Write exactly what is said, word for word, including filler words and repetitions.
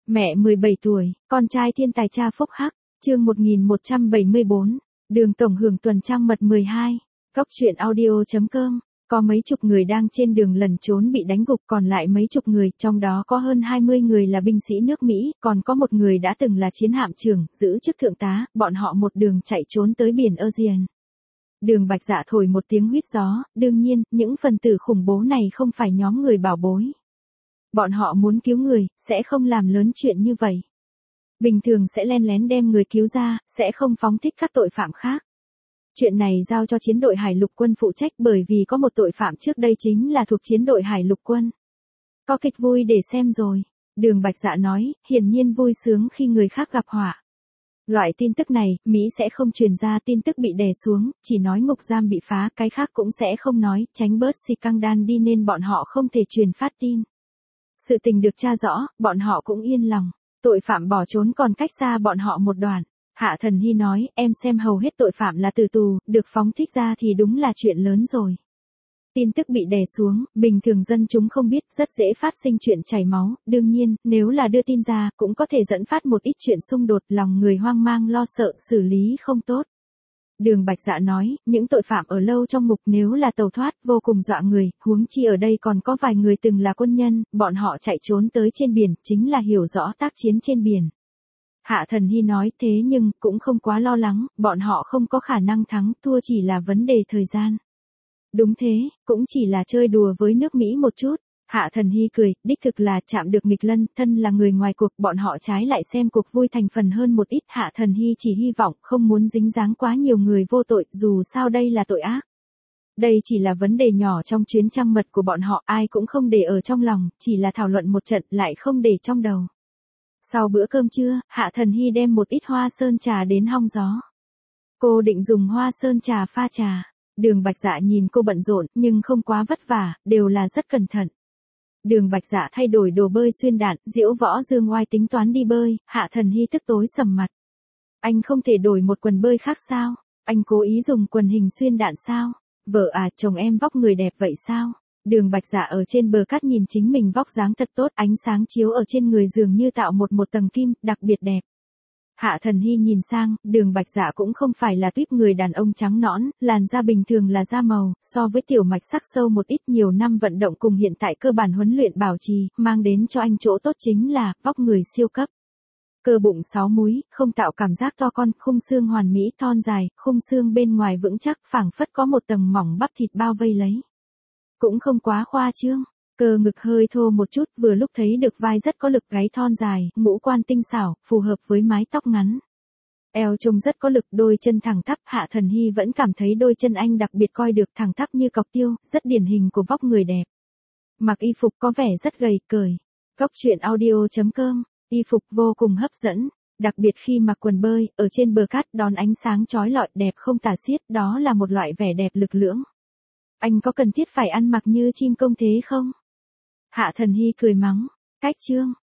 Mẹ mười bảy tuổi, con trai thiên tài cha phúc hắc, chương một nghìn một trăm bảy mươi bốn, đường tổng hưởng tuần trăng mật mười hai, góc truyện audio.com, có mấy chục người đang trên đường lẩn trốn bị đánh gục, còn lại mấy chục người, trong đó có hơn hai mươi người là binh sĩ nước Mỹ, còn có một người đã từng là chiến hạm trưởng, giữ chức thượng tá, bọn họ một đường chạy trốn tới biển Aegean. Đường Bạch Dạ thổi một tiếng huýt gió, đương nhiên, những phần tử khủng bố này không phải nhóm người bảo bối. Bọn họ muốn cứu người, sẽ không làm lớn chuyện như vậy. Bình thường sẽ len lén đem người cứu ra, sẽ không phóng thích các tội phạm khác. Chuyện này giao cho chiến đội hải lục quân phụ trách, bởi vì có một tội phạm trước đây chính là thuộc chiến đội hải lục quân. Có kịch vui để xem rồi. Đường Bạch Dạ nói, hiển nhiên vui sướng khi người khác gặp họa. Loại tin tức này, Mỹ sẽ không truyền ra, tin tức bị đè xuống, chỉ nói ngục giam bị phá, cái khác cũng sẽ không nói, tránh bớt scandal đi nên bọn họ không thể truyền phát tin. Sự tình được tra rõ, bọn họ cũng yên lòng. Tội phạm bỏ trốn còn cách xa bọn họ một đoạn. Hạ Thần Hy nói, em xem hầu hết tội phạm là từ tù, được phóng thích ra thì đúng là chuyện lớn rồi. Tin tức bị đè xuống, bình thường dân chúng không biết, rất dễ phát sinh chuyện chảy máu, đương nhiên, nếu là đưa tin ra, cũng có thể dẫn phát một ít chuyện xung đột, lòng người hoang mang lo sợ, xử lý không tốt. Đường Bạch Dạ nói, những tội phạm ở lâu trong ngục nếu là tàu thoát, vô cùng dọa người, huống chi ở đây còn có vài người từng là quân nhân, bọn họ chạy trốn tới trên biển, chính là hiểu rõ tác chiến trên biển. Hạ Thần Hy nói, thế nhưng, cũng không quá lo lắng, bọn họ không có khả năng thắng, thua chỉ là vấn đề thời gian. Đúng thế, cũng chỉ là chơi đùa với nước Mỹ một chút. Hạ Thần Hy cười, đích thực là chạm được nghịch lân, thân là người ngoài cuộc, bọn họ trái lại xem cuộc vui thành phần hơn một ít. Hạ Thần Hy chỉ hy vọng không muốn dính dáng quá nhiều người vô tội, dù sao đây là tội ác. Đây chỉ là vấn đề nhỏ trong chuyến trăng mật của bọn họ, ai cũng không để ở trong lòng, chỉ là thảo luận một trận lại không để trong đầu. Sau bữa cơm trưa, Hạ Thần Hy đem một ít hoa sơn trà đến hong gió. Cô định dùng hoa sơn trà pha trà. Đường Bạch Dạ nhìn cô bận rộn, nhưng không quá vất vả, đều là rất cẩn thận. Đường Bạch Dạ thay đổi đồ bơi xuyên đạn, Diễu Võ Dương Oai tính toán đi bơi, Hạ Thần Hy tức tối sầm mặt. Anh không thể đổi một quần bơi khác sao? Anh cố ý dùng quần hình xuyên đạn sao? Vợ à, chồng em vóc người đẹp vậy sao? Đường Bạch Dạ ở trên bờ cát nhìn chính mình vóc dáng thật tốt, ánh sáng chiếu ở trên người dường như tạo một một tầng kim, đặc biệt đẹp. Hạ Thần Hy nhìn sang, Đường Bạch Dạ cũng không phải là tuýp người đàn ông trắng nõn, làn da bình thường là da màu, so với Tiểu Mạch sắc sâu một ít, nhiều năm vận động cùng hiện tại cơ bản huấn luyện bảo trì, mang đến cho anh chỗ tốt chính là, vóc người siêu cấp. Cơ bụng sáu múi, không tạo cảm giác to con, khung xương hoàn mỹ thon dài, khung xương bên ngoài vững chắc, phảng phất có một tầng mỏng bắp thịt bao vây lấy. Cũng không quá khoa trương. Cơ ngực hơi thô một chút, vừa lúc thấy được vai rất có lực, gáy thon dài, ngũ quan tinh xảo, phù hợp với mái tóc ngắn. Eo trông rất có lực, đôi chân thẳng tắp, Hạ Thần Hy vẫn cảm thấy đôi chân anh đặc biệt coi được, thẳng tắp như cọc tiêu, rất điển hình của vóc người đẹp. Mặc y phục có vẻ rất gầy, cởi. Góc truyện audio.com, y phục vô cùng hấp dẫn, đặc biệt khi mặc quần bơi, ở trên bờ cát đón ánh sáng chói lọi đẹp không tả xiết, đó là một loại vẻ đẹp lực lưỡng. Anh có cần thiết phải ăn mặc như chim công thế không? Hạ Thần Hy cười mắng, cách chương,